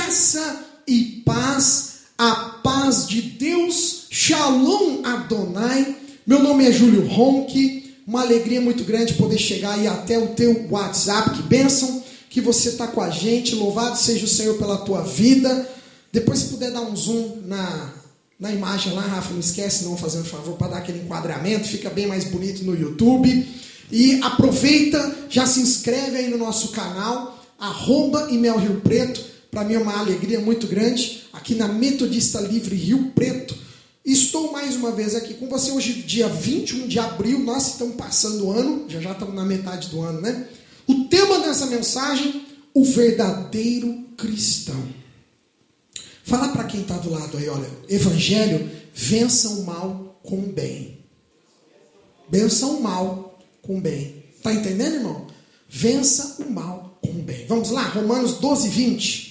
Graça e paz, a paz de Deus, Shalom Adonai. Meu nome é Júlio Ronque, uma alegria muito grande poder chegar aí até o teu WhatsApp. Que bênção que você está com a gente, louvado seja o Senhor pela tua vida. Depois se puder dar um zoom na imagem lá, Rafa, não esquece não, fazendo favor, para dar aquele enquadramento, fica bem mais bonito no YouTube. E aproveita, já se inscreve aí no nosso canal, @ImelRioPreto. Para mim é uma alegria muito grande, aqui na Metodista Livre Rio Preto. Estou mais uma vez aqui com você, hoje dia 21 de abril, nós estamos passando o ano, já estamos na metade do ano, né? O tema dessa mensagem, o verdadeiro cristão. Fala para quem está do lado aí, olha, Evangelho, vença o mal com o bem. Vença o mal com o bem. Está entendendo, irmão? Vença o mal com o bem. Vamos lá, Romanos 12, 20.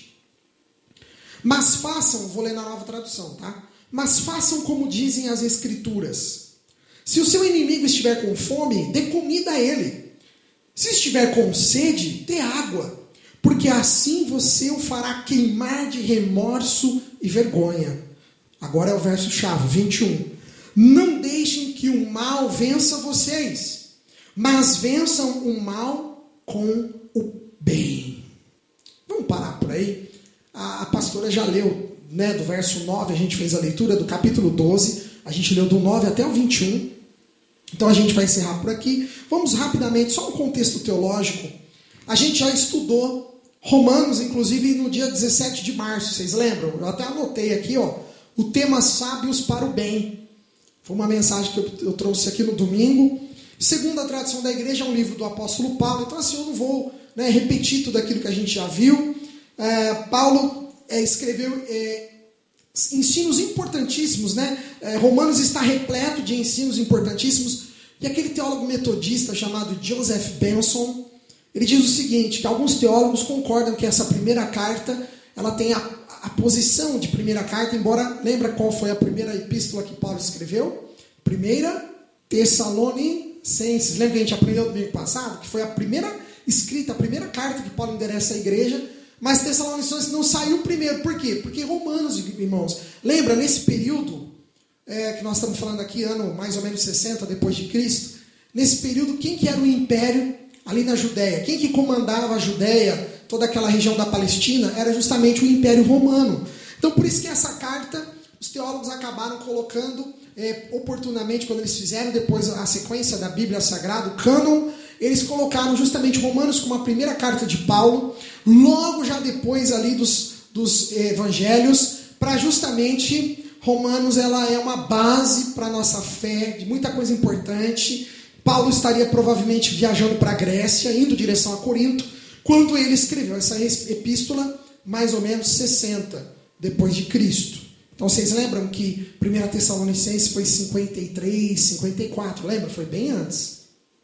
Mas façam, vou ler na Nova Tradução, tá? Mas façam como dizem as Escrituras. Se o seu inimigo estiver com fome, dê comida a ele. Se estiver com sede, dê água. Porque assim você o fará queimar de remorso e vergonha. Agora é o verso chave, 21. Não deixem que o mal vença vocês, mas vençam o mal com o bem. Vamos parar por aí? A pastora já leu, né, do verso 9, a gente fez a leitura do capítulo 12, a gente leu do 9 até o 21. Então a gente vai encerrar por aqui. Vamos rapidamente, só um contexto teológico. A gente já estudou Romanos, inclusive no dia 17 de março, vocês lembram? Eu até anotei aqui, ó, o tema sábios para o bem. Foi uma mensagem que eu trouxe aqui no domingo. Segundo a tradição da igreja, é um livro do apóstolo Paulo. Então assim, eu não vou, né, repetir tudo aquilo que a gente já viu. Paulo escreveu ensinos importantíssimos, né? Romanos está repleto de ensinos importantíssimos. E aquele teólogo metodista chamado Joseph Benson, ele diz o seguinte, que alguns teólogos concordam que essa primeira carta, ela tem a posição de primeira carta, embora, lembra qual foi a primeira epístola que Paulo escreveu? 1 Tessalonicenses. Lembra que a gente aprendeu no domingo passado? Que foi a primeira escrita, a primeira carta que Paulo endereça à igreja. Mas Tessalonicenses não saiu primeiro. Por quê? Porque Romanos, irmãos, lembra nesse período, que nós estamos falando aqui, ano mais ou menos 60 depois de Cristo, nesse período, quem que era o império ali na Judéia? Quem que comandava a Judéia, toda aquela região da Palestina, era justamente o Império Romano. Então, por isso que essa carta, os teólogos acabaram colocando oportunamente, quando eles fizeram depois a sequência da Bíblia Sagrada, o cânon, eles colocaram justamente Romanos como a primeira carta de Paulo, logo já depois ali dos evangelhos, para justamente Romanos ela é uma base para a nossa fé, de muita coisa importante. Paulo estaria provavelmente viajando para a Grécia, indo em direção a Corinto, quando ele escreveu essa epístola, mais ou menos 60 depois de Cristo. Então vocês lembram que 1 Tessalonicenses foi 53, 54, lembra? Foi bem antes.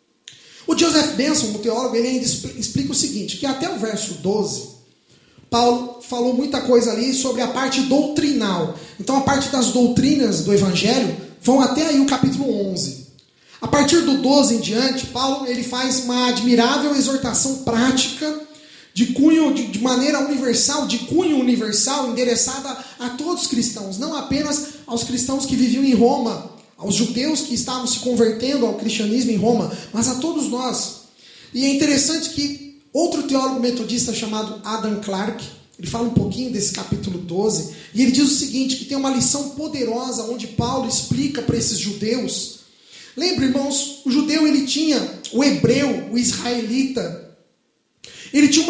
O Joseph Benson, o teólogo, ele ainda explica o seguinte, que até o verso 12, Paulo falou muita coisa ali sobre a parte doutrinal. Então a parte das doutrinas do Evangelho vão até aí o capítulo 11. A partir do 12 em diante, Paulo ele faz uma admirável exortação prática, de maneira universal, de cunho universal, endereçada a todos os cristãos, não apenas aos cristãos que viviam em Roma, aos judeus que estavam se convertendo ao cristianismo em Roma, mas a todos nós. E é interessante que outro teólogo metodista chamado Adam Clarke, ele fala um pouquinho desse capítulo 12, e ele diz o seguinte, que tem uma lição poderosa onde Paulo explica para esses judeus. Lembra, irmãos, o judeu ele tinha, o hebreu, o israelita, ele tinha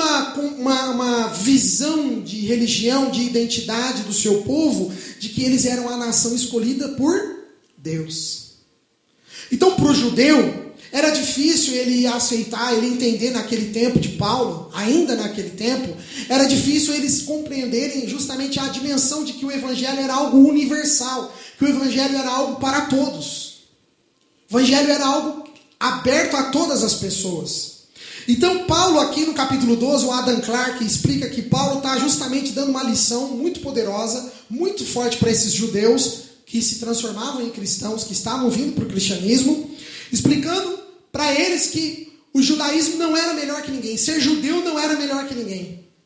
uma visão de religião, de identidade do seu povo, de que eles eram a nação escolhida por Deus. Então, para o judeu, era difícil ele aceitar, ele entender naquele tempo de Paulo, ainda naquele tempo, era difícil eles compreenderem justamente a dimensão de que o Evangelho era algo universal, que o Evangelho era algo para todos. O Evangelho era algo aberto a todas as pessoas. Então, Paulo aqui no capítulo 12, o Adam Clarke explica que Paulo está justamente dando uma lição muito poderosa, muito forte para esses judeus que se transformavam em cristãos, que estavam vindo para o cristianismo, explicando para eles que o judaísmo não era melhor que ninguém, ser judeu não era melhor que ninguém.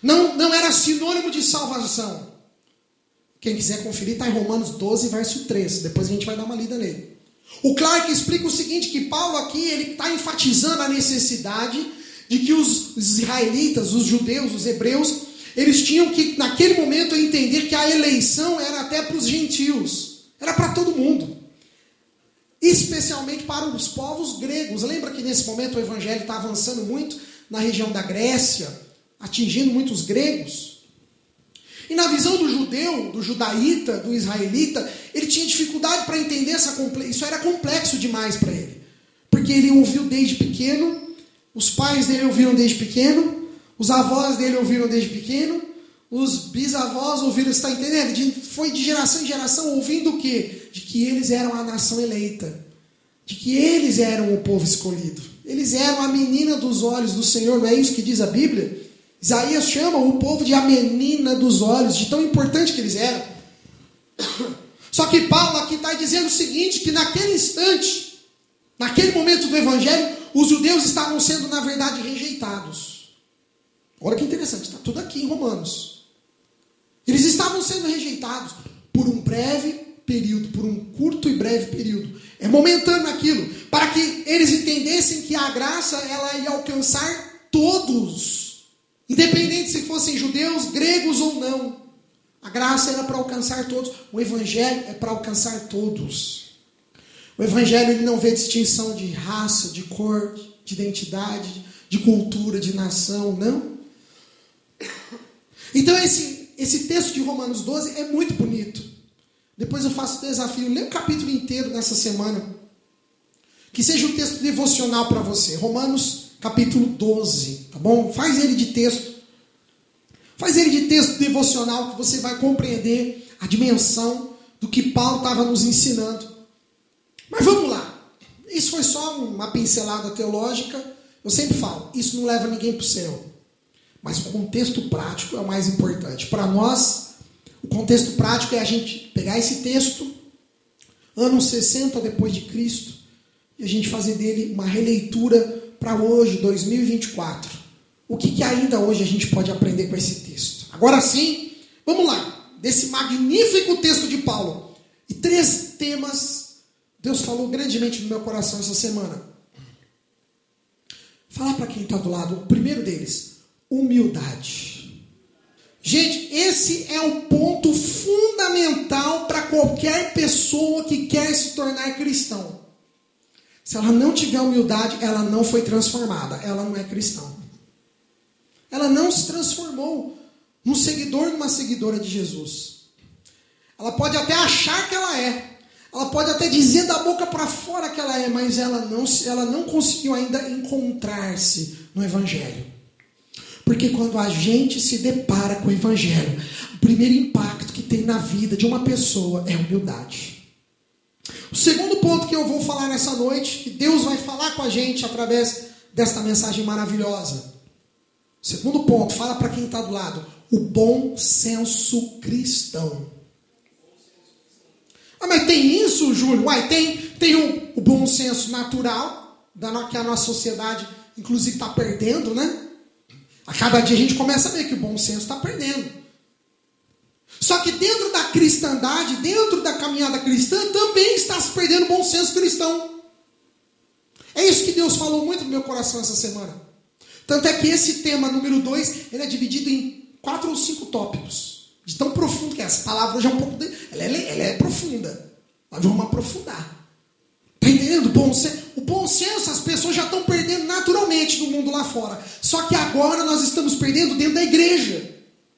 Não era sinônimo de salvação. Quem quiser conferir, está em Romanos 12, verso 3. Depois a gente vai dar uma lida nele. O Clark explica o seguinte, que Paulo aqui ele está enfatizando a necessidade de que os israelitas, os judeus, os hebreus, eles tinham que, naquele momento, entender que a eleição era até para os gentios. Era para todo mundo. Especialmente para os povos gregos. Lembra que nesse momento o evangelho está avançando muito na região da Grécia, atingindo muitos gregos? E na visão do judeu, do judaíta, do israelita, ele tinha dificuldade para entender isso era complexo demais para ele. Porque ele ouviu desde pequeno, os pais dele ouviram desde pequeno, os avós dele ouviram desde pequeno, os bisavós ouviram, você está entendendo? Foi de geração em geração ouvindo o quê? De que eles eram a nação eleita, de que eles eram o povo escolhido. Eles eram a menina dos olhos do Senhor, não é isso que diz a Bíblia? Isaías chama o povo de a menina dos olhos, de tão importante que eles eram. Só que Paulo aqui está dizendo o seguinte, que naquele instante, naquele momento do Evangelho, os judeus estavam sendo, na verdade, rejeitados. Olha que interessante, está tudo aqui em Romanos. Eles estavam sendo rejeitados por um breve período, por um curto e breve período. É momentâneo aquilo, para que eles entendessem que a graça ela ia alcançar todos. Independente se fossem judeus, gregos ou não. A graça era para alcançar todos. O evangelho é para alcançar todos. O evangelho ele não vê distinção de raça, de cor, de identidade, de cultura, de nação, não. Então esse texto de Romanos 12 é muito bonito. Depois eu faço o desafio, lê o capítulo inteiro nessa semana. Que seja um texto devocional para você. Romanos capítulo 12, tá bom? Faz ele de texto. Faz ele de texto devocional que você vai compreender a dimensão do que Paulo estava nos ensinando. Mas vamos lá. Isso foi só uma pincelada teológica. Eu sempre falo, isso não leva ninguém para o céu. Mas o contexto prático é o mais importante. Para nós, o contexto prático é a gente pegar esse texto, anos 60 depois de Cristo, e a gente fazer dele uma releitura para hoje, 2024. O que ainda hoje a gente pode aprender com esse texto? Agora sim, vamos lá. Desse magnífico texto de Paulo. E 3 temas, Deus falou grandemente no meu coração essa semana. Fala para quem está do lado. O primeiro deles, humildade. Gente, esse é o ponto fundamental para qualquer pessoa que quer se tornar cristão. Se ela não tiver humildade, ela não foi transformada. Ela não é cristã. Ela não se transformou num seguidor, numa seguidora de Jesus. Ela pode até achar que ela é. Ela pode até dizer da boca para fora que ela é, mas ela não conseguiu ainda encontrar-se no Evangelho. Porque quando a gente se depara com o Evangelho, o primeiro impacto que tem na vida de uma pessoa é a humildade. O segundo ponto que eu vou falar nessa noite, que Deus vai falar com a gente através desta mensagem maravilhosa. O segundo ponto, fala para quem está do lado, o bom senso cristão. Ah, mas tem isso, Júlio? Uai, tem o bom senso natural, que a nossa sociedade, inclusive, está perdendo, né? A cada dia a gente começa a ver que o bom senso está perdendo. Só que dentro da cristandade, dentro da caminhada cristã, também está se perdendo o bom senso cristão. É isso que Deus falou muito no meu coração essa semana. Tanto é que esse tema número 2, ele é dividido em 4 ou 5 tópicos. De tão profundo que é. Essa palavra hoje é um pouco... Ela é profunda. Nós vamos aprofundar. Está entendendo? O bom senso as pessoas já estão perdendo naturalmente no mundo lá fora. Só que agora nós estamos perdendo dentro da igreja.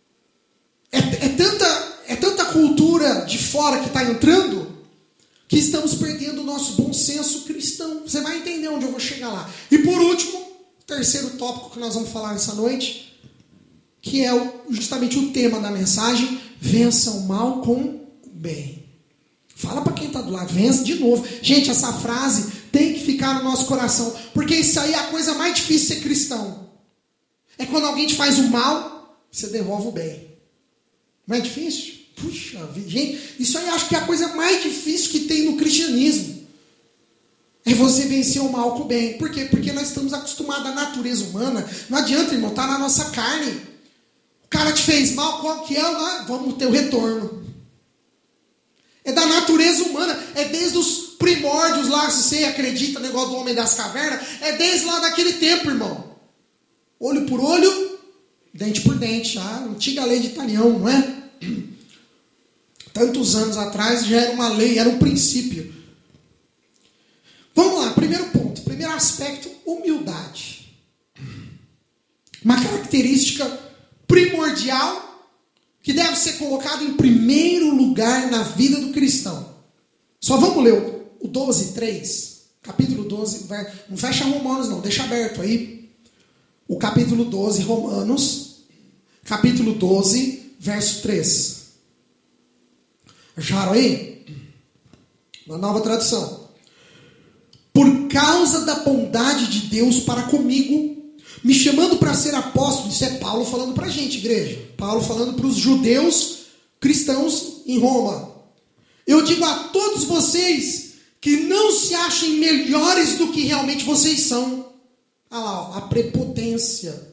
É tanta cultura de fora que está entrando que estamos perdendo o nosso bom senso cristão. Você vai entender onde eu vou chegar lá. E por último, o terceiro tópico que nós vamos falar nessa noite, que é justamente o tema da mensagem, vença o mal com o bem. Fala para quem está do lado, vença de novo. Gente, essa frase tem que ficar no nosso coração, porque isso aí é a coisa mais difícil de ser cristão. É quando alguém te faz o mal, você devolve o bem. Não é difícil? Puxa vida, gente, isso aí acho que é a coisa mais difícil que tem no cristianismo. É você vencer o mal com o bem. Por quê? Porque nós estamos acostumados à natureza humana. Não adianta, irmão, está na nossa carne. cara te fez mal, qual que é? Vamos ter o retorno. É da natureza humana, é desde os primórdios lá, se você acredita no negócio do homem das cavernas, é desde lá daquele tempo, irmão. Olho por olho, dente por dente, a antiga lei de Italião, não é? Tantos anos atrás já era uma lei, era um princípio. Vamos lá, primeiro ponto, primeiro aspecto, humildade. Uma característica primordial que deve ser colocada em primeiro lugar na vida do cristão. Só vamos ler o 12:3, capítulo 12, não fecha Romanos não, deixa aberto aí. O capítulo 12, Romanos, capítulo 12, verso 3. Acharam aí? Na nova tradução. Por causa da bondade de Deus para comigo, me chamando para ser apóstolo, isso é Paulo falando para a gente, igreja. Paulo falando para os judeus cristãos em Roma. Eu digo a todos vocês que não se achem melhores do que realmente vocês são. Olha lá, ó, a prepotência.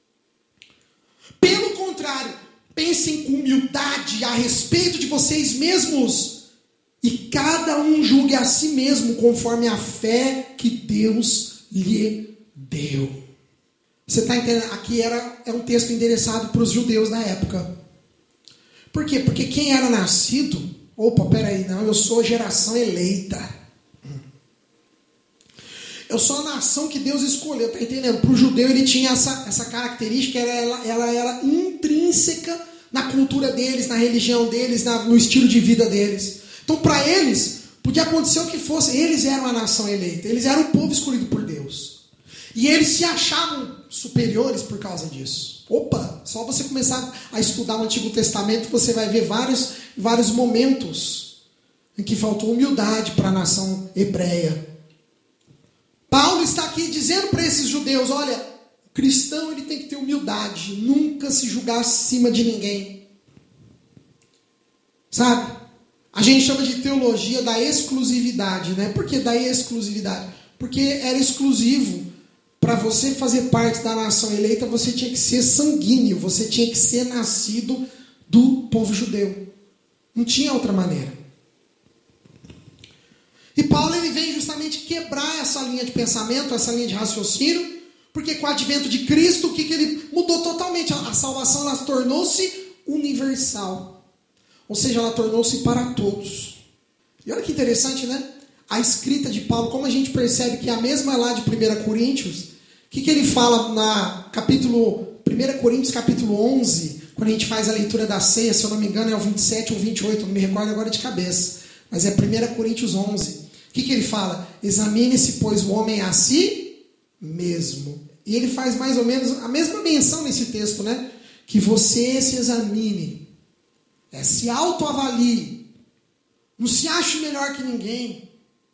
Pelo contrário, pensem com humildade a respeito de vocês mesmos e cada um julgue a si mesmo conforme a fé que Deus lhe deu. Você está entendendo? Aqui é um texto endereçado para os judeus da época. Por quê? Porque quem era nascido... Opa, peraí, não, eu sou geração eleita. Eu sou a nação que Deus escolheu, está entendendo? Para o judeu ele tinha essa característica, ela era intrínseca na cultura deles, na religião deles, no estilo de vida deles. Então para eles, podia acontecer o que fosse, eles eram a nação eleita, eles eram o povo escolhido por Deus. E eles se achavam superiores por causa disso. Opa, só você começar a estudar o Antigo Testamento, você vai ver vários momentos em que faltou humildade para a nação hebreia. Paulo está aqui dizendo para esses judeus, olha, o cristão ele tem que ter humildade, nunca se julgar acima de ninguém. Sabe? A gente chama de teologia da exclusividade, né? Por que da exclusividade? Porque era exclusivo. Para você fazer parte da nação eleita, você tinha que ser sanguíneo, você tinha que ser nascido do povo judeu. Não tinha outra maneira. E Paulo ele vem justamente quebrar essa linha de pensamento, essa linha de raciocínio, porque com o advento de Cristo, o que ele mudou totalmente? A salvação ela tornou-se universal. Ou seja, ela tornou-se para todos. E olha que interessante, né? A escrita de Paulo, como a gente percebe que é a mesma lá de 1 Coríntios, o que ele fala na 1 Coríntios capítulo 11, quando a gente faz a leitura da ceia, se eu não me engano é o 27 ou 28, não me recordo agora de cabeça, mas é 1 Coríntios 11. O que ele fala? Examine-se, pois, o homem a si mesmo. E ele faz mais ou menos a mesma menção nesse texto, né? Que você se examine, se autoavalie, não se ache melhor que ninguém.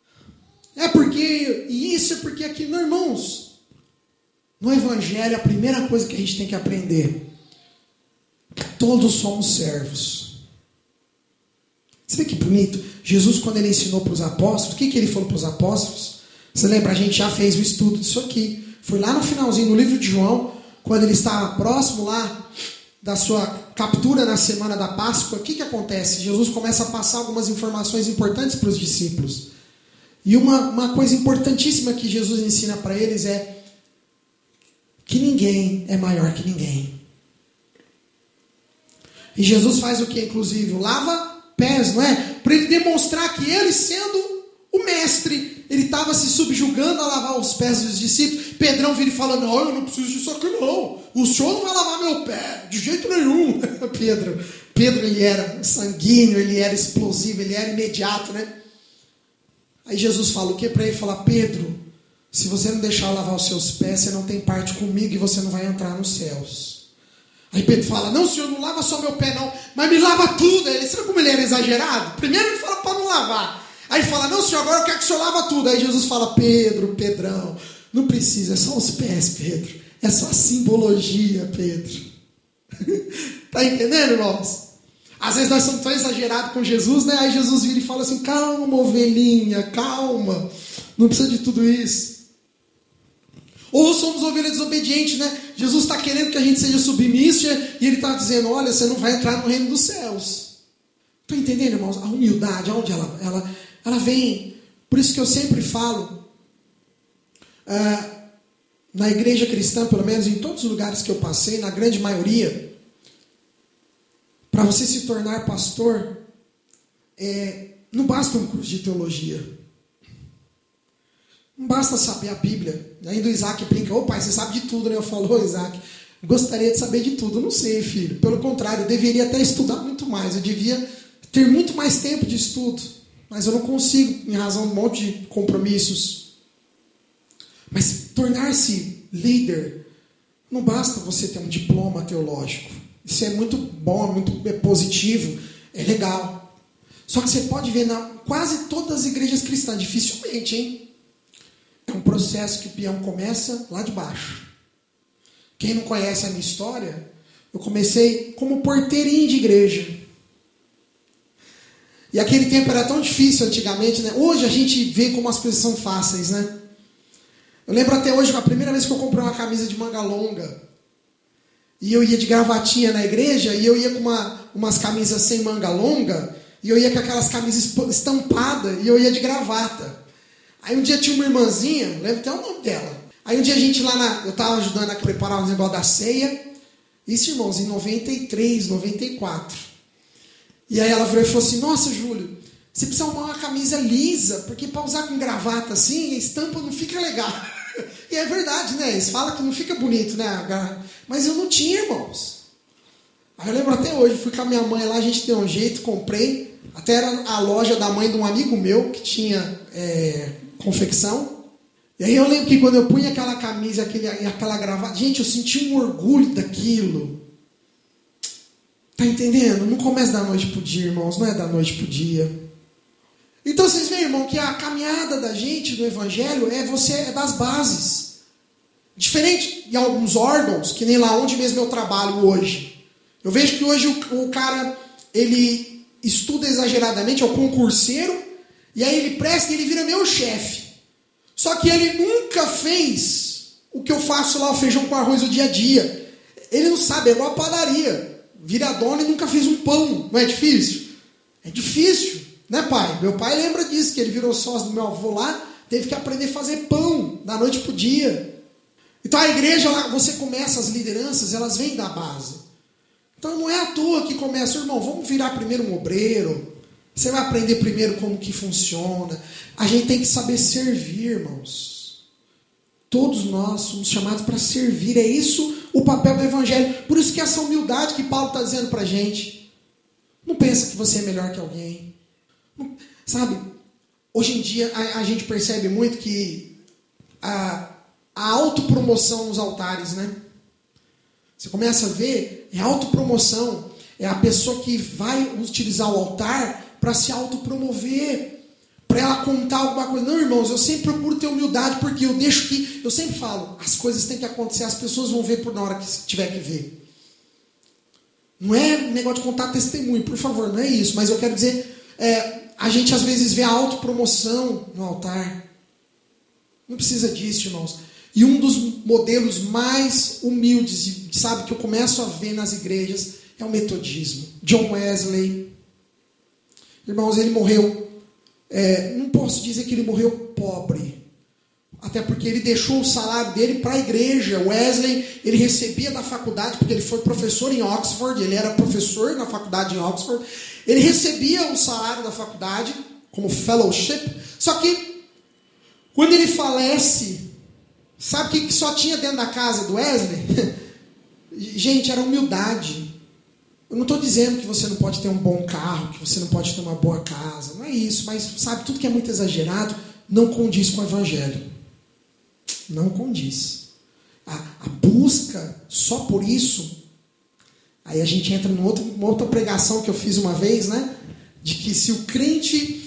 Isso é porque aqui, não, irmãos, no Evangelho a primeira coisa que a gente tem que aprender é que todos somos servos. Você vê que bonito? Jesus, quando ele ensinou para os apóstolos, o que ele falou para os apóstolos? Você lembra, a gente já fez o estudo disso aqui. Foi lá no finalzinho, no livro de João, quando ele está próximo lá da sua captura na semana da Páscoa. O que acontece? Jesus começa a passar algumas informações importantes para os discípulos. E uma coisa importantíssima que Jesus ensina para eles é que ninguém é maior que ninguém. E Jesus faz o que, inclusive? Lava pés, não é? Para ele demonstrar que ele, sendo o mestre, ele estava se subjugando a lavar os pés dos discípulos. Pedrão vira e fala, não, eu não preciso disso aqui não. O senhor não vai lavar meu pé, de jeito nenhum. Pedro ele era sanguíneo, ele era explosivo, ele era imediato, né? Aí Jesus fala o que para ele? Fala, Pedro, se você não deixar eu lavar os seus pés, você não tem parte comigo e você não vai entrar nos céus. Aí Pedro fala, não senhor, não lava só meu pé não, mas me lava tudo. Aí ele, sabe como ele era exagerado? Primeiro ele fala para não lavar. Aí ele fala, não senhor, agora eu quero que o senhor lava tudo. Aí Jesus fala, Pedrão, não precisa, é só os pés, Pedro. É só simbologia, Pedro. Tá entendendo, irmãos? Às vezes nós somos tão exagerados com Jesus, né? Aí Jesus vira e fala assim, calma, ovelhinha, calma. Não precisa de tudo isso. Ou somos ovelhas desobedientes, né? Jesus está querendo que a gente seja submisso e Ele está dizendo, olha, você não vai entrar no reino dos céus. Estão entendendo, irmãos? A humildade, aonde ela vem. Por isso que eu sempre falo, na igreja cristã, pelo menos em todos os lugares que eu passei, na grande maioria, para você se tornar pastor, não basta um curso de teologia. Não basta saber a Bíblia. Ainda o Isaac brinca, pai, você sabe de tudo, né? Eu falo, Isaac, gostaria de saber de tudo. Eu não sei, filho. Pelo contrário, eu deveria até estudar muito mais. Eu devia ter muito mais tempo de estudo. Mas eu não consigo, em razão de um monte de compromissos. Mas tornar-se líder, não basta você ter um diploma teológico. Isso é muito bom, muito positivo, é legal. Só que você pode ver quase todas as igrejas cristãs, dificilmente, hein? É um processo que o peão começa lá de baixo. Quem não conhece a minha história, eu comecei como porteirinho de igreja. E aquele tempo era tão difícil antigamente, né? Hoje a gente vê como as coisas são fáceis, né? Eu lembro até hoje, a primeira vez que eu comprei uma camisa de manga longa, e eu ia de gravatinha na igreja, e eu ia com umas camisas sem manga longa, e eu ia com aquelas camisas estampadas, e eu ia de gravata. Aí um dia tinha uma irmãzinha, lembro até o nome dela. Aí um dia a gente eu estava ajudando a preparar os negócios da ceia. Isso, irmãos, em 93, 94. E aí ela virou e falou assim, nossa, Júlio, você precisa arrumar uma camisa lisa, porque para usar com gravata assim, a estampa não fica legal. E é verdade, né? Eles falam que não fica bonito, né? Mas eu não tinha, irmãos. Aí eu lembro até hoje, fui com a minha mãe lá, a gente deu um jeito, comprei. Até era a loja da mãe de um amigo meu, que tinha confecção. E aí eu lembro que quando eu punha aquela camisa, aquela gravata, gente, eu senti um orgulho daquilo. Tá entendendo? Não começa da noite pro dia, irmãos, não é da noite pro dia. Então vocês veem, irmão, que a caminhada da gente do Evangelho é das bases. Diferente de alguns órgãos, que nem lá onde mesmo eu trabalho hoje. Eu vejo que hoje o cara, ele estuda exageradamente, é o concurseiro, e aí ele presta e ele vira meu chefe. Só que ele nunca fez o que eu faço lá, o feijão com arroz, o dia a dia. Ele não sabe, é igual a padaria. Vira dono e nunca fez um pão. Não é difícil? É difícil, né, pai? Meu pai lembra disso, que ele virou sócio do meu avô lá, teve que aprender a fazer pão da noite pro dia. Então a igreja lá, você começa, as lideranças, elas vêm da base. Então não é à toa que começa, irmão, vamos virar primeiro um obreiro. Você vai aprender primeiro como que funciona. A gente tem que saber servir, irmãos. Todos nós somos chamados para servir. É isso o papel do Evangelho. Por isso que essa humildade que Paulo está dizendo para a gente. Não pensa que você é melhor que alguém. Não, sabe, hoje em dia a gente percebe muito que a autopromoção nos altares, né? Você começa a ver, é autopromoção. É a pessoa que vai utilizar o altar para se autopromover, para ela contar alguma coisa. Não, irmãos, eu sempre procuro ter humildade, porque eu sempre falo, as coisas têm que acontecer, as pessoas vão ver na hora que tiver que ver. Não é negócio de contar testemunho, por favor, não é isso. Mas eu quero dizer, a gente às vezes vê a autopromoção no altar. Não precisa disso, irmãos. E um dos modelos mais humildes, sabe, que eu começo a ver nas igrejas, é o metodismo. John Wesley. Irmãos, ele morreu, não posso dizer que ele morreu pobre, até porque ele deixou o salário dele para a igreja. Wesley, ele recebia da faculdade, porque ele foi professor em Oxford, ele era professor na faculdade em Oxford, ele recebia o salário da faculdade, como fellowship, só que, quando ele falece, sabe o que só tinha dentro da casa do Wesley? Gente, era humildade. Eu não estou dizendo que você não pode ter um bom carro, que você não pode ter uma boa casa. Não é isso, mas sabe, tudo que é muito exagerado não condiz com o Evangelho. Não condiz. A busca só por isso, aí a gente entra numa outra pregação que eu fiz uma vez, né? De que se o crente,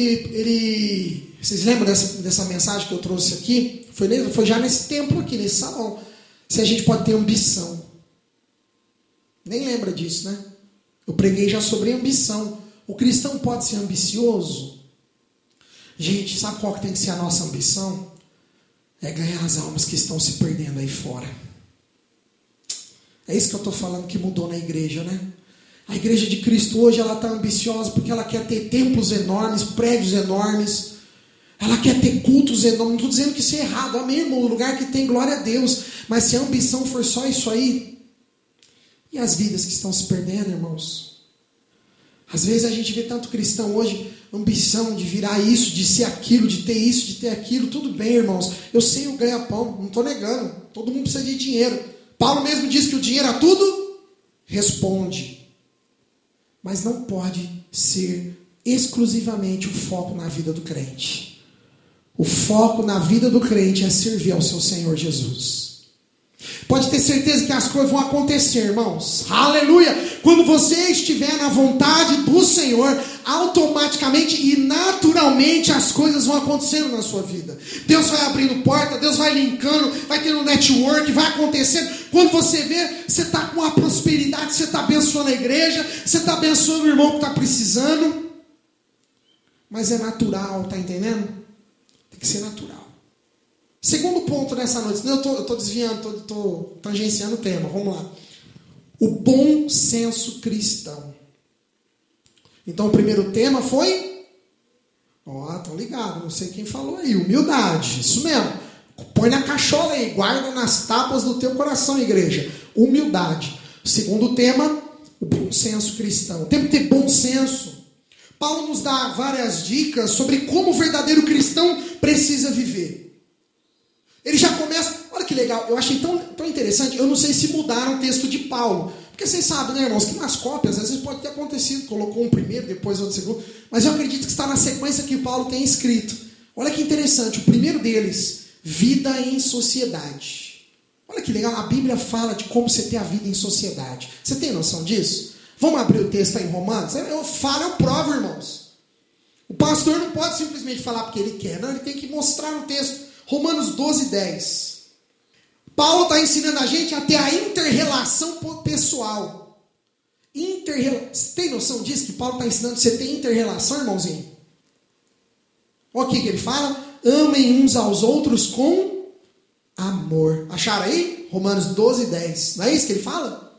vocês lembram dessa mensagem que eu trouxe aqui? Foi já nesse templo aqui, nesse salão. Se a gente pode ter ambição. Nem lembra disso, né? Eu preguei já sobre ambição. O cristão pode ser ambicioso? Gente, sabe qual que tem que ser a nossa ambição? é ganhar as almas que estão se perdendo aí fora. É isso que eu estou falando que mudou na igreja, né? A igreja de Cristo hoje, ela está ambiciosa porque ela quer ter templos enormes, prédios enormes. Ela quer ter cultos enormes. Não estou dizendo que isso é errado, amém, irmão? O lugar que tem, glória a Deus. Mas se a ambição for só isso aí, e as vidas que estão se perdendo, irmãos? Às vezes a gente vê tanto cristão hoje, ambição de virar isso, de ser aquilo, de ter isso, de ter aquilo. Tudo bem, irmãos. Eu sei o ganha-pão, não estou negando. Todo mundo precisa de dinheiro. Paulo mesmo diz que o dinheiro a tudo responde. Mas não pode ser exclusivamente o foco na vida do crente. O foco na vida do crente é servir ao seu Senhor Jesus. Pode ter certeza que as coisas vão acontecer, irmãos. Aleluia! Quando você estiver na vontade do Senhor, automaticamente e naturalmente as coisas vão acontecendo na sua vida. Deus vai abrindo porta, Deus vai linkando, vai tendo network, vai acontecendo. Quando você vê, você está com a prosperidade, você está abençoando a igreja, você está abençoando o irmão que está precisando. Mas é natural, tá entendendo? Tem que ser natural. Segundo ponto nessa noite, eu estou desviando, estou tangenciando o tema, vamos lá. O bom senso cristão. Então o primeiro tema foi, estão ligados, não sei quem falou aí, humildade, isso mesmo. Põe na cachola aí, guarda nas tábuas do teu coração, igreja. Humildade. Segundo tema, o bom senso cristão. Tem que ter bom senso. Paulo nos dá várias dicas sobre como o verdadeiro cristão precisa viver. Ele já começa, olha que legal, eu achei tão interessante, eu não sei se mudaram o texto de Paulo, porque vocês sabem, né, irmãos, que nas cópias, às vezes pode ter acontecido, colocou um primeiro, depois outro segundo, mas eu acredito que está na sequência que Paulo tem escrito. Olha que interessante, o primeiro deles, vida em sociedade. Olha que legal, a Bíblia fala de como você ter a vida em sociedade. Você tem noção disso? Vamos abrir o texto aí em Romanos? Eu falo, eu provo, irmãos. O pastor não pode simplesmente falar porque ele quer, não, ele tem que mostrar no texto. Romanos 12, 10. Paulo está ensinando a gente a ter a inter-relação pessoal. Você tem noção disso? Que Paulo está ensinando você ter inter-relação, irmãozinho? Olha o que ele fala. Amem uns aos outros com amor. Acharam aí? Romanos 12, 10. Não é isso que ele fala?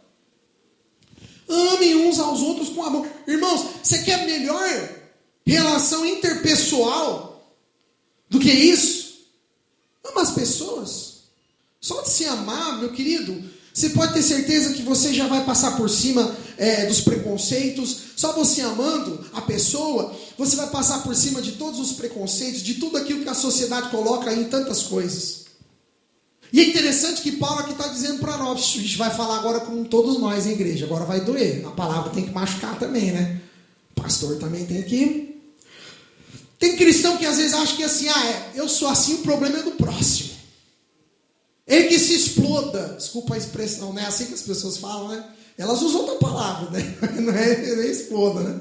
Amem uns aos outros com amor. Irmãos, você quer melhor relação interpessoal do que isso? Ama as pessoas. Só de se amar, meu querido, você pode ter certeza que você já vai passar por cima dos preconceitos. Só você amando a pessoa, você vai passar por cima de todos os preconceitos, de tudo aquilo que a sociedade coloca aí em tantas coisas. E é interessante que Paulo aqui está dizendo para nós, a gente vai falar agora com todos nós, hein, igreja, agora vai doer. A palavra tem que machucar também, né? O pastor também tem que... Tem cristão que às vezes acha que assim, eu sou assim, o problema é do próximo. Ele que se exploda. Desculpa a expressão, não é assim que as pessoas falam, né? Elas usam outra palavra, né? Não é exploda, né?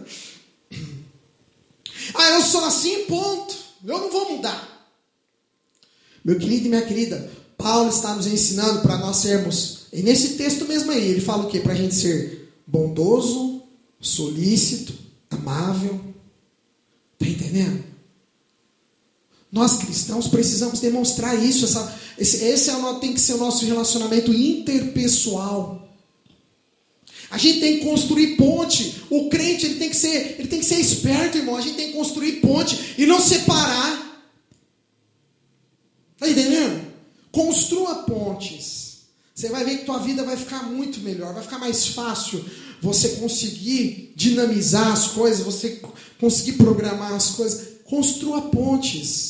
Eu sou assim, ponto. Eu não vou mudar. Meu querido e minha querida, Paulo está nos ensinando para nós sermos, e nesse texto mesmo aí, ele fala o quê? Para a gente ser bondoso, solícito, amável. Está entendendo? Nós cristãos precisamos demonstrar isso. Esse tem que ser o nosso relacionamento interpessoal. A gente tem que construir ponte. O crente ele tem que ser esperto, irmão. A gente tem que construir ponte e não separar. Está entendendo? Construa pontes. Você vai ver que tua vida vai ficar muito melhor. Vai ficar mais fácil você conseguir dinamizar as coisas, você conseguir programar as coisas. Construa pontes.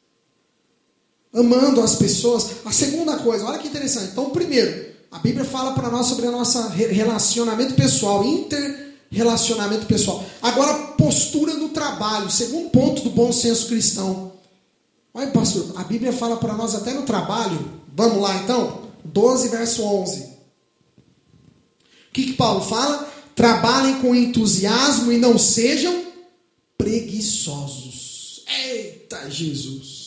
Amando as pessoas. A segunda coisa, olha que interessante. Então, primeiro, a Bíblia fala para nós sobre o nosso relacionamento pessoal, interrelacionamento pessoal. Agora, postura no trabalho. Segundo ponto do bom senso cristão. Olha, pastor, a Bíblia fala para nós até no trabalho. Vamos lá, então? 12, verso 11. O que Paulo fala? Trabalhem com entusiasmo e não sejam preguiçosos. Eita, Jesus!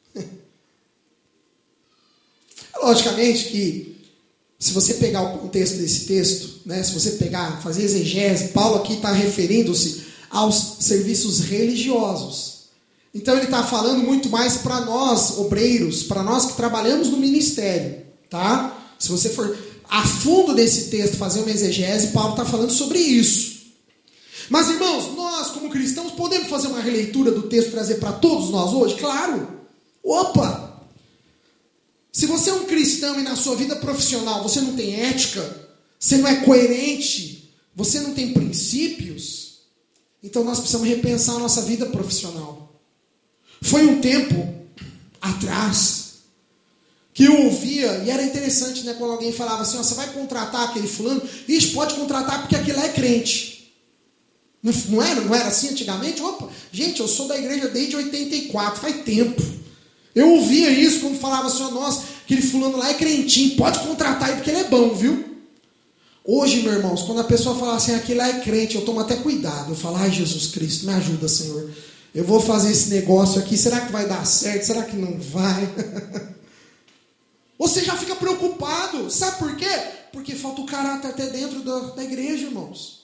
Logicamente que, se você pegar o contexto desse texto, né, se você fazer exegese, Paulo aqui está referindo-se aos serviços religiosos. Então ele está falando muito mais para nós, obreiros, para nós que trabalhamos no ministério, tá? Se você for a fundo desse texto, fazer uma exegese, Paulo está falando sobre isso. Mas, irmãos, nós como cristãos podemos fazer uma releitura do texto e trazer para todos nós hoje? Claro! Opa! Se você é um cristão e na sua vida profissional você não tem ética, você não é coerente, você não tem princípios, então nós precisamos repensar a nossa vida profissional. Foi um tempo atrás que eu ouvia, e era interessante, né, quando alguém falava assim, ó, você vai contratar aquele fulano? Ixi, pode contratar porque aquele lá é crente. Não era assim antigamente? Opa, gente, eu sou da igreja desde 84, faz tempo. Eu ouvia isso quando falava assim, ó, nossa, aquele fulano lá é crentinho, pode contratar ele porque ele é bom, viu? Hoje, meus irmãos, quando a pessoa fala assim, aquele lá é crente, eu tomo até cuidado. Eu falo, ai Jesus Cristo, me ajuda, Senhor. Eu vou fazer esse negócio aqui, será que vai dar certo? Será que não vai? Você já fica preocupado. Sabe por quê? Porque falta o caráter até dentro da igreja, irmãos.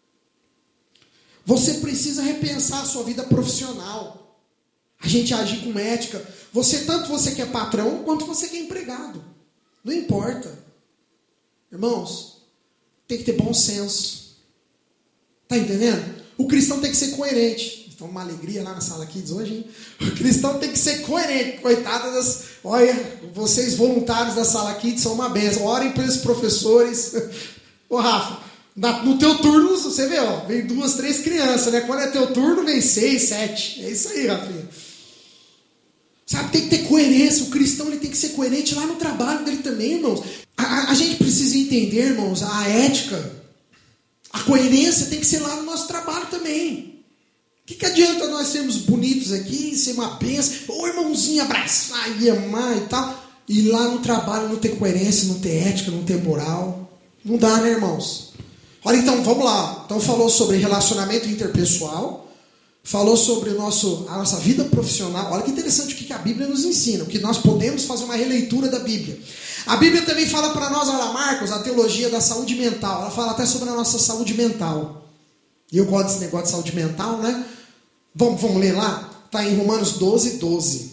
Você precisa repensar a sua vida profissional. A gente agir com ética. Tanto você que é patrão, quanto você que é empregado. Não importa. Irmãos, tem que ter bom senso. Está entendendo? O cristão tem que ser coerente. Então, uma alegria lá na sala Kids hoje, hein? O cristão tem que ser coerente. Coitada das... Olha, vocês voluntários da sala Kids são uma benção. Orem pelos professores. Ô, Rafa, no teu turno, você vê, ó, vem 2, 3 crianças, né? Quando é teu turno, vem 6, 7. É isso aí, Rafinha. Sabe, tem que ter coerência. O cristão ele tem que ser coerente lá no trabalho dele também, irmãos. A gente precisa entender, irmãos, a ética, a coerência tem que ser lá no nosso trabalho também. O que adianta nós sermos bonitos aqui, ser uma bênção, ô irmãozinho, abraçar e amar e tal, e lá no trabalho não ter coerência, não ter ética, não ter moral? Não dá, né, irmãos? Olha, então, vamos lá. Então, falou sobre relacionamento interpessoal, falou sobre a nossa vida profissional. Olha que interessante o que a Bíblia nos ensina, o que nós podemos fazer uma releitura da Bíblia. A Bíblia também fala para nós, olha, Marcos, a teologia da saúde mental. Ela fala até sobre a nossa saúde mental. E eu gosto desse negócio de saúde mental, né? Vamos ler lá? Está em Romanos 12, 12.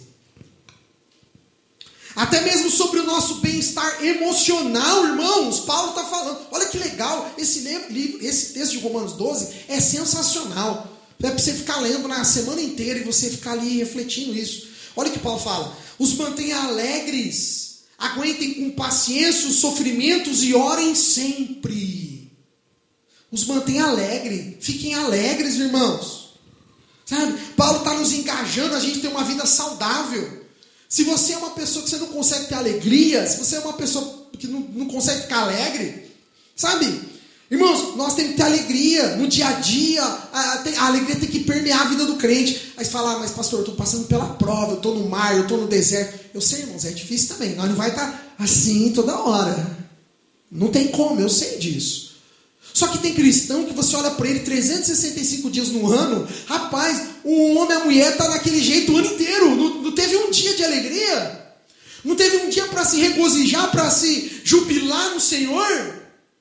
Até mesmo sobre o nosso bem-estar emocional, irmãos. Paulo está falando. Olha que legal. Esse texto de Romanos 12 é sensacional. É para você ficar lendo na semana inteira e você ficar ali refletindo isso. Olha o que Paulo fala. Os mantenha alegres. Aguentem com paciência os sofrimentos e orem sempre. Os mantenha alegres. Fiquem alegres, irmãos. Sabe? Paulo está nos engajando a gente ter uma vida saudável. Se você é uma pessoa que você não consegue ter alegria, se você é uma pessoa que não consegue ficar alegre, sabe? Irmãos, nós temos que ter alegria no dia a dia. A alegria tem que permear a vida do crente. Aí você fala, mas pastor, eu estou passando pela prova, eu estou no mar, eu estou no deserto. Eu sei, irmãos, é difícil também. Nós não vai estar assim toda hora. Não tem como, eu sei disso. Só que tem cristão que você olha para ele 365 dias no ano, rapaz, o homem e a mulher estão daquele jeito o ano inteiro. Não teve um dia de alegria? Não teve um dia para se regozijar, para se jubilar no Senhor?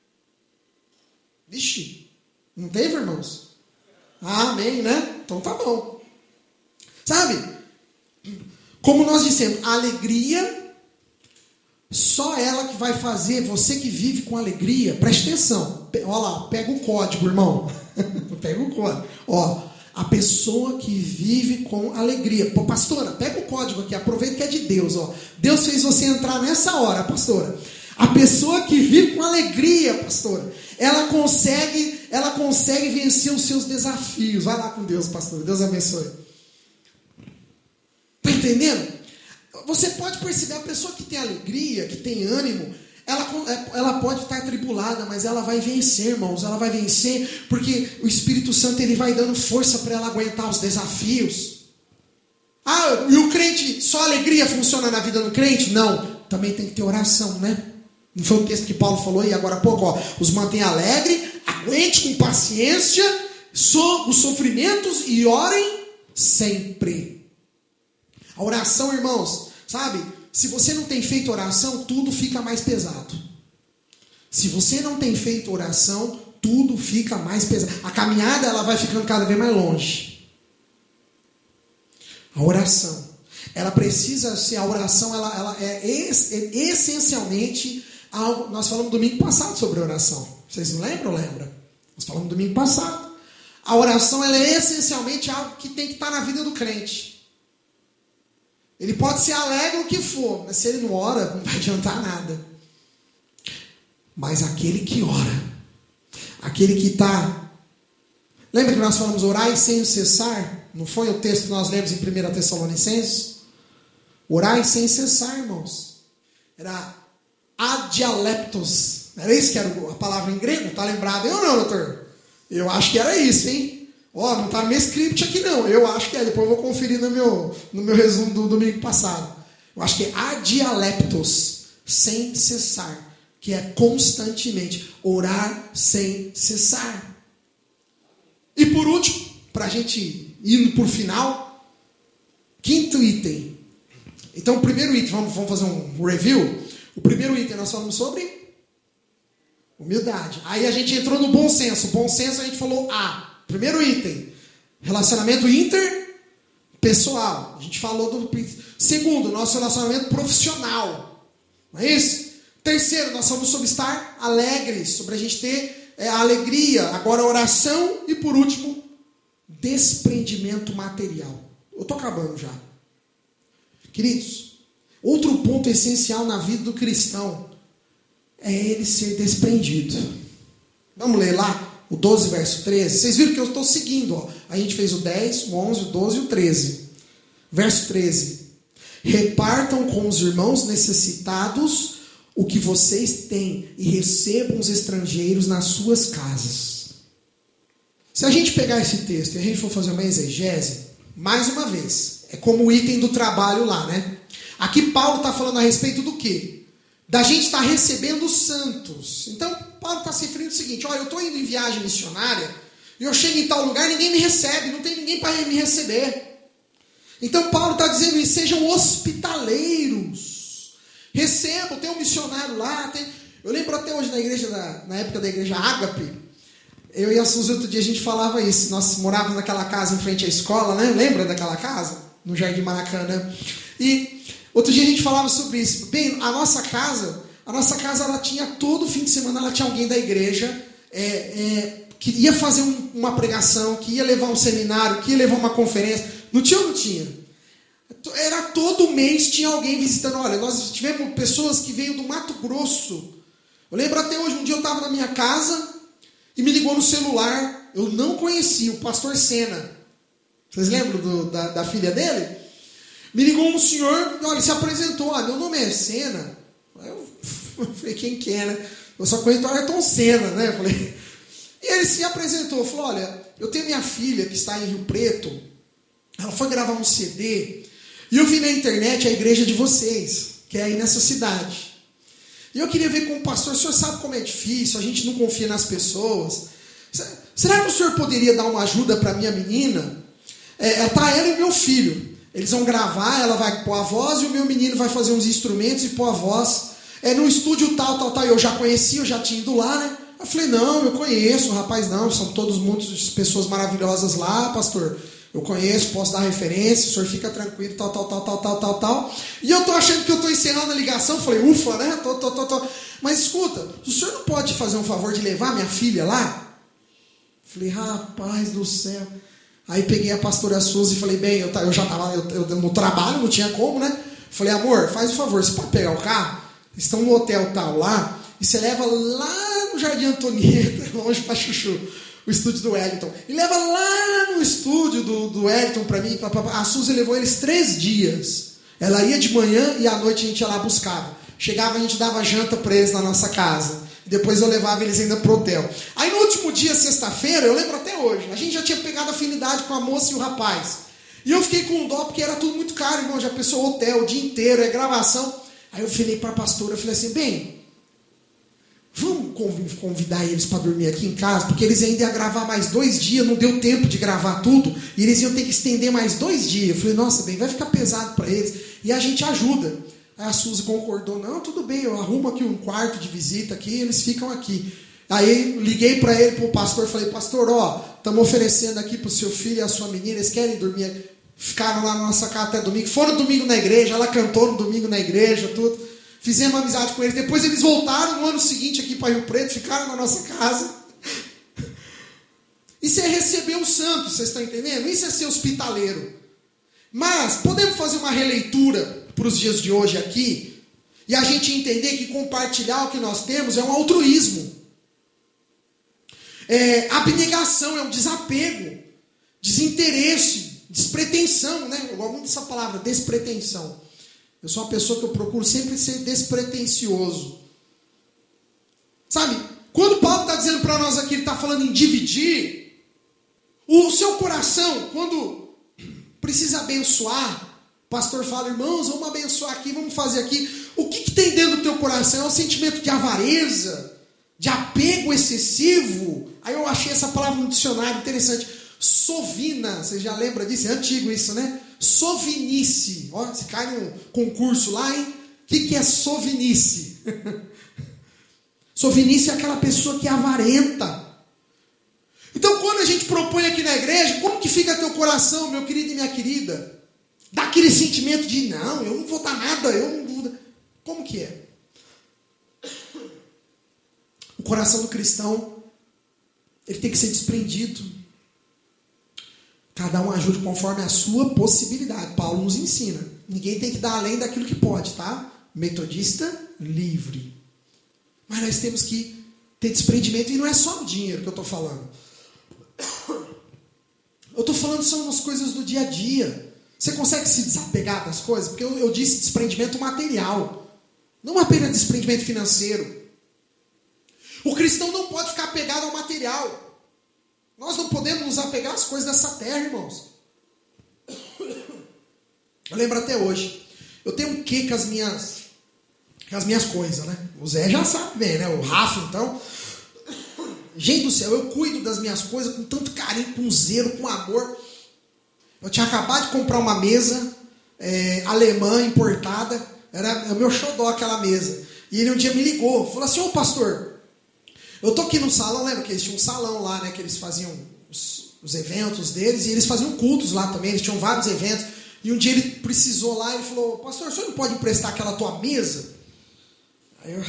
Vixe, não teve, irmãos? Amém, né? Então tá bom. Sabe? Como nós dissemos, a alegria... Só ela que vai fazer, você que vive com alegria, preste atenção, olha lá, pega o código, irmão, pega o código, ó, a pessoa que vive com alegria, pô, pastora, pega o código aqui, aproveita que é de Deus, ó, Deus fez você entrar nessa hora, pastora, a pessoa que vive com alegria, pastora, ela consegue vencer os seus desafios, vai lá com Deus, pastora, Deus abençoe, tá entendendo? Você pode perceber, a pessoa que tem alegria, que tem ânimo, ela pode estar atribulada, mas ela vai vencer, irmãos. Ela vai vencer porque o Espírito Santo ele vai dando força para ela aguentar os desafios. Ah, e o crente, só a alegria funciona na vida do crente? Não, também tem que ter oração, né? Não foi o texto que Paulo falou aí agora há pouco, ó. Os mantenha alegre, aguente com paciência os sofrimentos e orem sempre. A oração, irmãos, sabe? Se você não tem feito oração, tudo fica mais pesado. Se você não tem feito oração, tudo fica mais pesado. A caminhada ela vai ficando cada vez mais longe. A oração. Ela precisa ser, a oração, ela é essencialmente algo. Nós falamos domingo passado sobre oração. Vocês não lembram? Lembra? Nós falamos domingo passado. A oração, ela é essencialmente algo que tem que estar na vida do crente. Ele pode ser alegre o que for, mas se ele não ora, não vai adiantar nada. Mas aquele que ora, aquele que está... Lembra que nós falamos orai sem cessar? Não foi o texto que nós lemos em 1 Tessalonicenses? Orai sem cessar, irmãos. Era adialeptos. Era isso que era a palavra em grego? Está lembrado? Eu não, doutor. Eu acho que era isso, hein? Ó, não está no meu script aqui não. Eu acho que é. Depois eu vou conferir no meu resumo do domingo passado. Eu acho que é adialeptos. Sem cessar. Que é constantemente. Orar sem cessar. E por último, para a gente ir por final, quinto item. Então, o primeiro item, vamos fazer um review. O primeiro item nós falamos sobre humildade. Aí a gente entrou no bom senso. Bom senso a gente falou primeiro item, relacionamento interpessoal. A gente falou do... Segundo, nosso relacionamento profissional. Não é isso? Terceiro, nós falamos sobre estar alegres, sobre a gente ter a alegria. Agora, oração. E por último, desprendimento material. Eu estou acabando já. Queridos, outro ponto essencial na vida do cristão é ele ser desprendido. Vamos ler lá o 12, verso 13. Vocês viram que eu estou seguindo. Ó. A gente fez o 10, o 11, o 12 e o 13. Verso 13. Repartam com os irmãos necessitados o que vocês têm e recebam os estrangeiros nas suas casas. Se a gente pegar esse texto e a gente for fazer uma exegese, mais uma vez, é como o item do trabalho lá, né? Aqui Paulo está falando a respeito do quê? Da gente estar recebendo os santos. Então, Paulo está se referindo ao seguinte, olha, eu estou indo em viagem missionária, e eu chego em tal lugar, ninguém me recebe, não tem ninguém para me receber. Então, Paulo está dizendo isso, sejam hospitaleiros. Recebam, tem um missionário lá. Eu lembro até hoje na época da igreja Ágape, eu e a Suzy, outro dia a gente falava isso. Nós morávamos naquela casa em frente à escola, né? Lembra daquela casa? No Jardim Maracanã. E outro dia a gente falava sobre isso. Bem, a nossa casa ela tinha todo fim de semana, ela tinha alguém da igreja que ia fazer uma pregação, que ia levar um seminário, que ia levar uma conferência. Não tinha ou não tinha? Era todo mês tinha alguém visitando. Olha, nós tivemos pessoas que veio do Mato Grosso. Eu lembro até hoje, um dia eu estava na minha casa e me ligou no celular. Eu não conhecia, o pastor Sena. Vocês lembram da filha dele? Me ligou um senhor, olha, se apresentou. Meu nome é Sena. Eu falei, quem que é, né? Eu só conheço o Ayrton Senna, né? Eu falei. E ele se apresentou, falou, olha, eu tenho minha filha que está em Rio Preto. Ela foi gravar um CD. E eu vi na internet a igreja de vocês, que é aí nessa cidade. E eu queria ver com o pastor, o senhor sabe como é difícil, a gente não confia nas pessoas. Será que o senhor poderia dar uma ajuda para a minha menina? Tá ela e o meu filho. Eles vão gravar, ela vai pôr a voz e o meu menino vai fazer uns instrumentos e pôr a voz. No estúdio tal. Eu já conhecia, eu já tinha ido lá, né? Eu falei, não, eu conheço, rapaz, não, são todos muitas pessoas maravilhosas lá, pastor. Eu conheço, posso dar referência, o senhor fica tranquilo, tal. E eu tô achando que eu tô encerrando a ligação, falei, ufa, né? Tô. Mas escuta, o senhor não pode fazer um favor de levar minha filha lá? Falei, rapaz do céu. Aí peguei a pastora Suzy e falei, bem, eu já tava no trabalho, não tinha como, né? Falei, amor, faz o favor, você pode pegar o carro? Estão no hotel tal lá, e você leva lá no Jardim Antonieta, longe pra Chuchu. O estúdio do Wellington. E leva lá no estúdio do Wellington para mim. A Suzy levou eles 3 dias. Ela ia de manhã e à noite a gente ia lá buscava. Chegava, a gente dava janta para eles na nossa casa. E depois eu levava eles ainda pro hotel. Aí no último dia, sexta-feira, eu lembro até hoje, a gente já tinha pegado afinidade com a moça e o rapaz. E eu fiquei com dó porque era tudo muito caro, irmão. Já pensou hotel o dia inteiro, gravação. Aí eu falei para a pastora, eu falei assim, bem... Vamos convidar eles para dormir aqui em casa, porque eles ainda iam gravar mais 2 dias, não deu tempo de gravar tudo, e eles iam ter que estender mais 2 dias. Eu falei, nossa, bem, vai ficar pesado para eles, e a gente ajuda. Aí a Suzy concordou, não, tudo bem, eu arrumo aqui um quarto de visita aqui, eles ficam aqui. Aí liguei para ele, para o pastor, falei, pastor, estamos oferecendo aqui para o seu filho e a sua menina, eles querem dormir aqui? Ficaram lá na nossa casa até domingo. Foram domingo na igreja, ela cantou no domingo na igreja, tudo. Fizemos amizade com eles. Depois eles voltaram no ano seguinte aqui para Rio Preto, ficaram na nossa casa. Isso é receber o santo, vocês estão entendendo? Isso é ser hospitaleiro. Mas podemos fazer uma releitura para os dias de hoje aqui e a gente entender que compartilhar o que nós temos é um altruísmo. É abnegação, é um desapego, desinteresse, despretensão, né? Eu gosto muito dessa palavra, despretensão. Eu sou uma pessoa que eu procuro sempre ser despretensioso. Sabe? Quando Paulo está dizendo para nós aqui, ele está falando em dividir, o seu coração, quando precisa abençoar, o pastor fala, irmãos, vamos abençoar aqui, vamos fazer aqui. O que tem dentro do teu coração? É um sentimento de avareza, de apego excessivo. Aí eu achei essa palavra no dicionário interessante. Sovina, você já lembra disso? É antigo isso, né? Sovinice. Ó, se cai num concurso lá, hein? O que é sovinice? Sovinice é aquela pessoa que é avarenta. Então, quando a gente propõe aqui na igreja, como que fica teu coração, meu querido e minha querida? Dá aquele sentimento de, não, eu não vou dar nada, eu não vou dar... Como que é? O coração do cristão, ele tem que ser desprendido. Cada um ajude conforme a sua possibilidade. Paulo nos ensina. Ninguém tem que dar além daquilo que pode, tá? Metodista, livre. Mas nós temos que ter desprendimento. E não é só o dinheiro que eu estou falando. Eu estou falando só umas coisas do dia a dia. Você consegue se desapegar das coisas? Porque eu disse desprendimento material. Não apenas desprendimento financeiro. O cristão não pode ficar apegado ao material. Nós não podemos nos apegar às coisas dessa terra, irmãos. Eu lembro até hoje. Eu tenho um quê com as minhas coisas, né? O Zé já sabe bem, né? O Rafa, então. Gente do céu, eu cuido das minhas coisas com tanto carinho, com zelo, com amor. Eu tinha acabado de comprar uma mesa alemã importada. Era o meu xodó aquela mesa. E ele um dia me ligou. Falou assim, ô pastor, eu tô aqui no salão, lembra que eles tinham um salão lá, né? Que eles faziam os eventos deles. E eles faziam cultos lá também, eles tinham vários eventos. E um dia ele precisou lá, ele falou, pastor, o senhor não pode emprestar aquela tua mesa? Aí eu...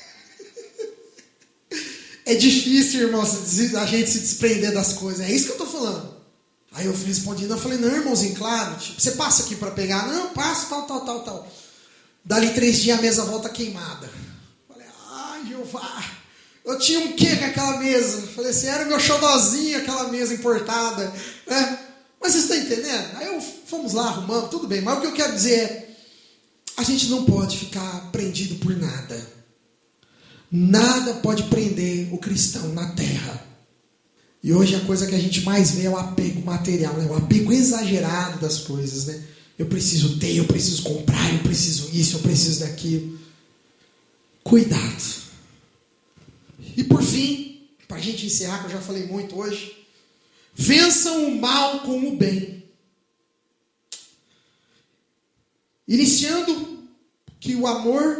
É difícil, irmão, a gente se desprender das coisas. É isso que eu estou falando. Aí eu respondi, eu falei, não, irmãozinho, claro. Tipo, você passa aqui para pegar? Não, passo, tal. Dali 3 dias a mesa volta queimada. Falei, ai, Jeová. Eu tinha um quê com aquela mesa? Falei assim, era o meu xodózinho, aquela mesa importada. Né? Mas vocês estão entendendo? Aí fomos lá, arrumamos, tudo bem. Mas o que eu quero dizer é, a gente não pode ficar prendido por nada. Nada pode prender o cristão na terra. E hoje a coisa que a gente mais vê é o apego material, né? O apego exagerado das coisas, né? Eu preciso ter, eu preciso comprar, eu preciso isso, eu preciso daquilo. Cuidado. E por fim, para a gente encerrar, que eu já falei muito hoje, vençam o mal com o bem. Iniciando que o amor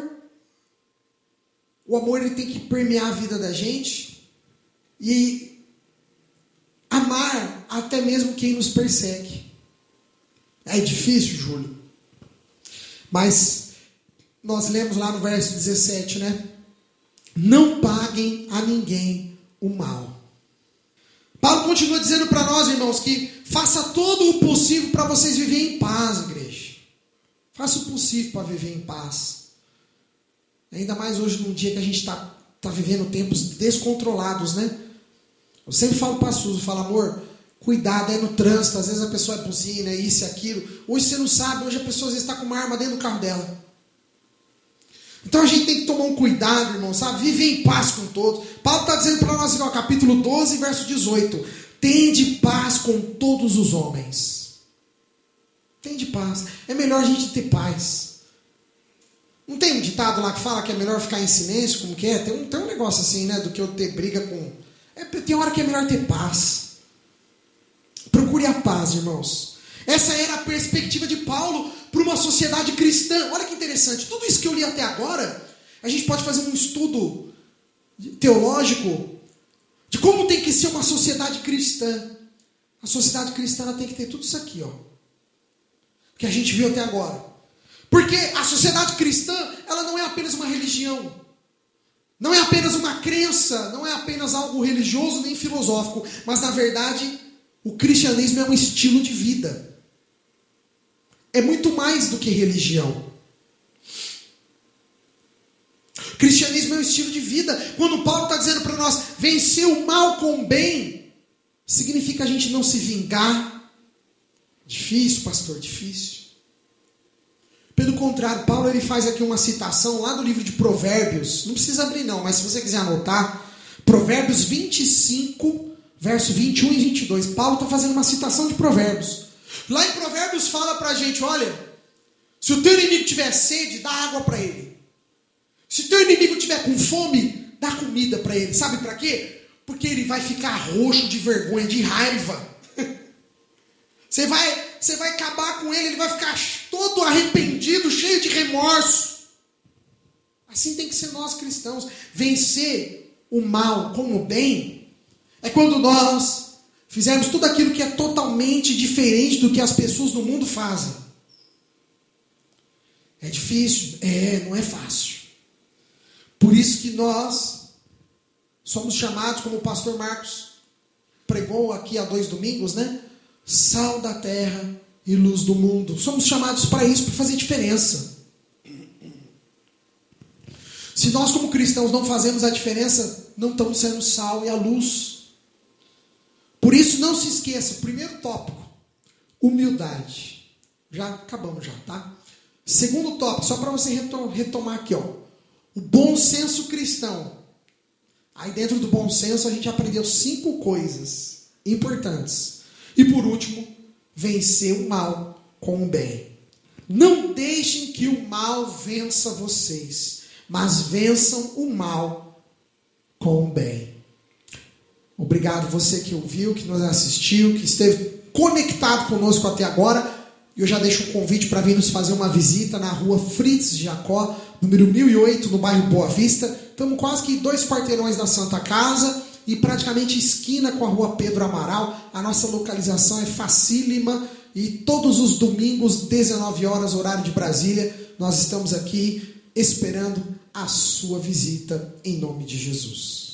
ele tem que permear a vida da gente e amar até mesmo quem nos persegue. É difícil, Júlio. Mas nós lemos lá no verso 17, né? Não paguem a ninguém o mal. Paulo continua dizendo para nós, irmãos, que faça todo o possível para vocês viverem em paz, igreja. Faça o possível para viver em paz. Ainda mais hoje, num dia que a gente está vivendo tempos descontrolados, né? Eu sempre falo para a Suzy, falo, amor, cuidado aí no trânsito, às vezes a pessoa é buzina, é isso e aquilo. Hoje você não sabe, hoje a pessoa às vezes está com uma arma dentro do carro dela. Então a gente tem que tomar um cuidado, irmão, sabe? Viver em paz com todos. Paulo está dizendo para nós, no capítulo 12, verso 18, tende paz com todos os homens. Tende paz. É melhor a gente ter paz. Não tem um ditado lá que fala que é melhor ficar em silêncio, como que é? Tem um negócio assim, né? Do que eu ter briga com... tem hora que é melhor ter paz. Procure a paz, irmãos. Essa era a perspectiva de Paulo para uma sociedade cristã. Olha que interessante. Tudo isso que eu li até agora, a gente pode fazer um estudo teológico de como tem que ser uma sociedade cristã. A sociedade cristã ela tem que ter tudo isso aqui, ó. que a gente viu até agora. Porque a sociedade cristã, ela não é apenas uma religião. Não é apenas uma crença, não é apenas algo religioso nem filosófico. Mas, na verdade, o cristianismo é um estilo de vida. É muito mais do que religião. O cristianismo é um estilo de vida. Quando Paulo está dizendo para nós, vencer o mal com o bem, significa a gente não se vingar. Difícil, pastor, difícil. Pelo contrário, Paulo ele faz aqui uma citação lá do livro de Provérbios. Não precisa abrir não, mas se você quiser anotar, Provérbios 25, verso 21 e 22. Paulo está fazendo uma citação de Provérbios. Lá em Provérbios fala para a gente, olha, se o teu inimigo tiver sede, dá água para ele. Se o teu inimigo tiver com fome, dá comida para ele. Sabe para quê? Porque ele vai ficar roxo de vergonha, de raiva. Você vai acabar com ele vai ficar todo arrependido, cheio de remorso. Assim tem que ser nós cristãos. Vencer o mal com o bem é quando nós fizermos tudo aquilo que é totalmente diferente do que as pessoas no mundo fazem. É difícil? Não é fácil. Por isso que nós somos chamados, como o pastor Marcos pregou aqui há 2 domingos, né? Sal da terra e luz do mundo. Somos chamados para isso, para fazer diferença. Se nós como cristãos não fazemos a diferença, não estamos sendo o sal e a luz. Por isso não se esqueça, primeiro tópico, humildade. Já acabamos já, tá? Segundo tópico, só para você retomar aqui, ó. O bom senso cristão. Aí dentro do bom senso a gente aprendeu 5 coisas importantes. E por último, vencer o mal com o bem. Não deixem que o mal vença vocês, mas vençam o mal com o bem. Obrigado você que ouviu, que nos assistiu, que esteve conectado conosco até agora. Eu já deixo um convite para vir nos fazer uma visita na rua Fritz Jacó, número 1008, no bairro Boa Vista. Estamos quase que 2 quarteirões da Santa Casa e praticamente esquina com a rua Pedro Amaral. A nossa localização é facílima e todos os domingos, 19 horas, horário de Brasília, nós estamos aqui esperando a sua visita em nome de Jesus.